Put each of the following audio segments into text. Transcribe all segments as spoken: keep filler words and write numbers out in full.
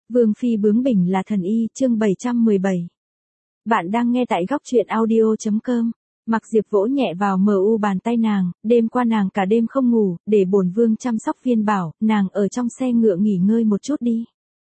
Vương phi bướng bỉnh là thần y, chương bảy trăm mười bảy. Bạn đang nghe tại góc truyện audio.com. Mặc Diệp vỗ nhẹ vào mờ u bàn tay nàng, đêm qua nàng cả đêm không ngủ, để bổn vương chăm sóc Viên Bảo, nàng ở trong xe ngựa nghỉ ngơi một chút đi.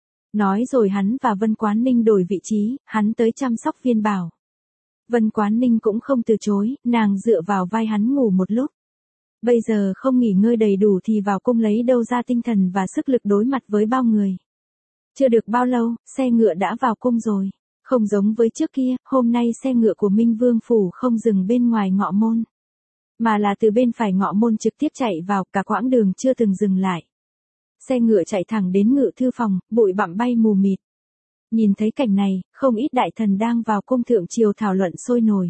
Nói rồi hắn và Vân Quán Ninh đổi vị trí, hắn tới chăm sóc Viên Bảo. Vân Quán Ninh cũng không từ chối, nàng dựa vào vai hắn ngủ một lúc. Bây giờ không nghỉ ngơi đầy đủ thì vào cung lấy đâu ra tinh thần và sức lực đối mặt với bao người. Chưa được bao lâu, xe ngựa đã vào cung rồi. Không giống với trước kia, hôm nay xe ngựa của Minh Vương Phủ không dừng bên ngoài ngọ môn. Mà là từ bên phải ngọ môn trực tiếp chạy vào, cả quãng đường chưa từng dừng lại. Xe ngựa chạy thẳng đến ngự thư phòng, bụi bặm bay mù mịt. Nhìn thấy cảnh này, không ít đại thần đang vào cung thượng triều thảo luận sôi nổi.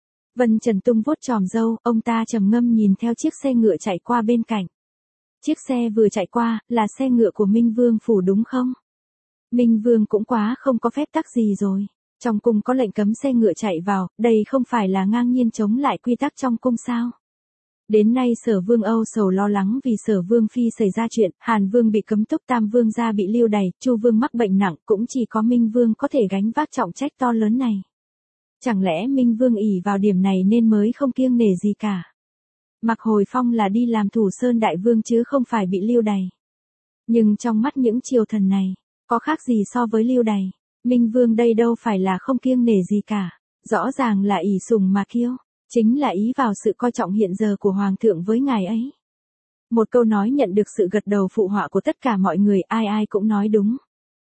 Vân Trần Tung vuốt chòm râu, ông ta trầm ngâm nhìn theo chiếc xe ngựa chạy qua bên cạnh. Chiếc xe vừa chạy qua, là xe ngựa của Minh Vương Phủ đúng không? Minh Vương cũng quá không có phép tắc gì rồi. Trong cung có lệnh cấm xe ngựa chạy vào, đây không phải là ngang nhiên chống lại quy tắc trong cung sao? Đến nay Sở Vương Âu sầu lo lắng vì Sở Vương Phi xảy ra chuyện, Hàn Vương bị cấm túc, Tam Vương gia bị lưu đày, Chu Vương mắc bệnh nặng, cũng chỉ có Minh Vương có thể gánh vác trọng trách to lớn này. Chẳng lẽ Minh Vương ỷ vào điểm này nên mới không kiêng nể gì cả? Mặc Hồi Phong là đi làm Thủ Sơn Đại Vương chứ không phải bị lưu đày. Nhưng trong mắt những triều thần này, có khác gì so với lưu đày? Minh Vương đây đâu phải là không kiêng nể gì cả, rõ ràng là ỷ sùng mà kiêu, chính là ý vào sự coi trọng hiện giờ của Hoàng thượng với ngài ấy. Một câu nói nhận được sự gật đầu phụ họa của tất cả mọi người, ai ai cũng nói đúng.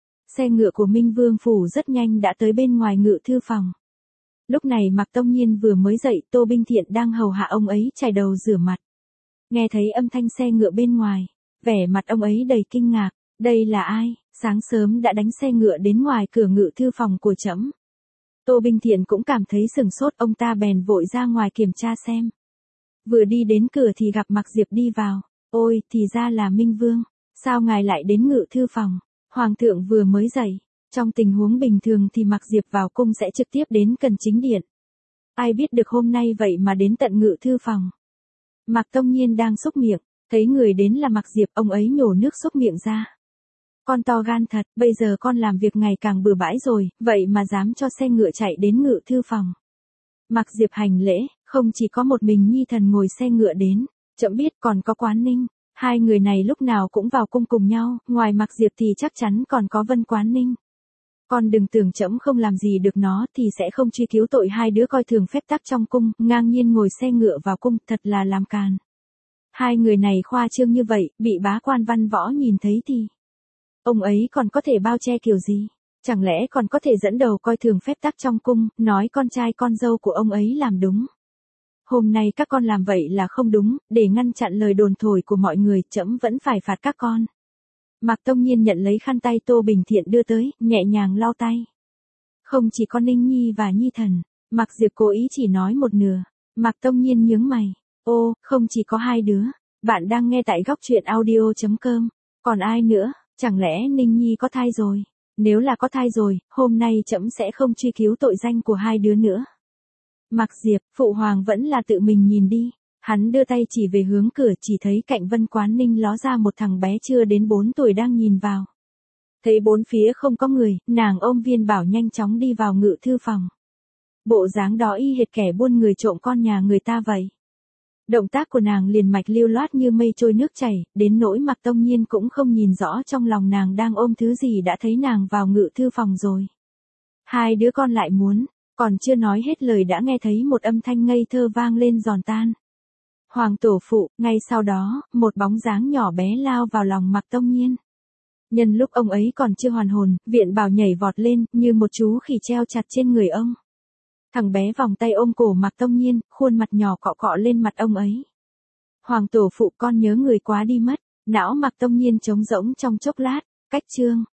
Xe ngựa của Minh Vương Phủ rất nhanh đã tới bên ngoài ngự thư phòng. Lúc này Mạc Tông Nhiên vừa mới dậy, Tô Binh Thiện đang hầu hạ ông ấy chải đầu rửa mặt. Nghe thấy âm thanh xe ngựa bên ngoài, vẻ mặt ông ấy đầy kinh ngạc, đây là ai, sáng sớm đã đánh xe ngựa đến ngoài cửa ngự thư phòng của trẫm. Tô Binh Thiện cũng cảm thấy sừng sốt, ông ta bèn vội ra ngoài kiểm tra xem. Vừa đi đến cửa thì gặp Mạc Diệp đi vào, ôi, thì ra là Minh Vương, sao ngài lại đến ngự thư phòng, Hoàng thượng vừa mới dậy. Trong tình huống bình thường thì Mạc Diệp vào cung sẽ trực tiếp đến cần chính điện. Ai biết được hôm nay vậy mà đến tận ngự thư phòng. Mạc Tông Nhiên đang xúc miệng, thấy người đến là Mạc Diệp, ông ấy nhổ nước xúc miệng ra. Con to gan thật, bây giờ con làm việc ngày càng bừa bãi rồi, vậy mà dám cho xe ngựa chạy đến ngự thư phòng. Mạc Diệp hành lễ, không chỉ có một mình Nhi thần ngồi xe ngựa đến, trẫm biết còn có Quán Ninh. Hai người này lúc nào cũng vào cung cùng nhau, ngoài Mạc Diệp thì chắc chắn còn có Vân Quán Ninh. Con đừng tưởng trẫm không làm gì được nó thì sẽ không truy cứu tội hai đứa coi thường phép tắc trong cung, ngang nhiên ngồi xe ngựa vào cung, thật là làm càn. Hai người này khoa trương như vậy, bị bá quan văn võ nhìn thấy thì ông ấy còn có thể bao che kiểu gì? Chẳng lẽ còn có thể dẫn đầu coi thường phép tắc trong cung, nói con trai con dâu của ông ấy làm đúng? Hôm nay các con làm vậy là không đúng, để ngăn chặn lời đồn thổi của mọi người, trẫm vẫn phải phạt các con. Mạc Tông Nhiên nhận lấy khăn tay Tô Bình Thiện đưa tới, nhẹ nhàng lau tay. Không chỉ có Ninh Nhi và Nhi thần, Mạc Diệp cố ý chỉ nói một nửa. Mạc Tông Nhiên nhướng mày, ô, không chỉ có hai đứa. Bạn đang nghe tại góc truyện audio.com. Còn ai nữa, chẳng lẽ Ninh Nhi có thai rồi? Nếu là có thai rồi, hôm nay trẫm sẽ không truy cứu tội danh của hai đứa nữa. Mạc Diệp, phụ hoàng vẫn là tự mình nhìn đi. Hắn đưa tay chỉ về hướng cửa, chỉ thấy cạnh Vân Quán Ninh ló ra một thằng bé chưa đến bốn tuổi đang nhìn vào. Thấy bốn phía không có người, nàng ôm Viên Bảo nhanh chóng đi vào ngự thư phòng. Bộ dáng đó y hệt kẻ buôn người trộm con nhà người ta vậy. Động tác của nàng liền mạch lưu loát như mây trôi nước chảy, đến nỗi Mạc Tông Nhiên cũng không nhìn rõ trong lòng nàng đang ôm thứ gì đã thấy nàng vào ngự thư phòng rồi. Hai đứa con lại muốn, còn chưa nói hết lời đã nghe thấy một âm thanh ngây thơ vang lên giòn tan. Hoàng tổ phụ, ngay sau đó, một bóng dáng nhỏ bé lao vào lòng Mạc Tông Nhiên. Nhân lúc ông ấy còn chưa hoàn hồn, Viện Bảo nhảy vọt lên, như một chú khỉ treo chặt trên người ông. Thằng bé vòng tay ôm cổ Mạc Tông Nhiên, khuôn mặt nhỏ cọ cọ lên mặt ông ấy. Hoàng tổ phụ, con nhớ người quá đi mất, não Mạc Tông Nhiên trống rỗng trong chốc lát, cách chương.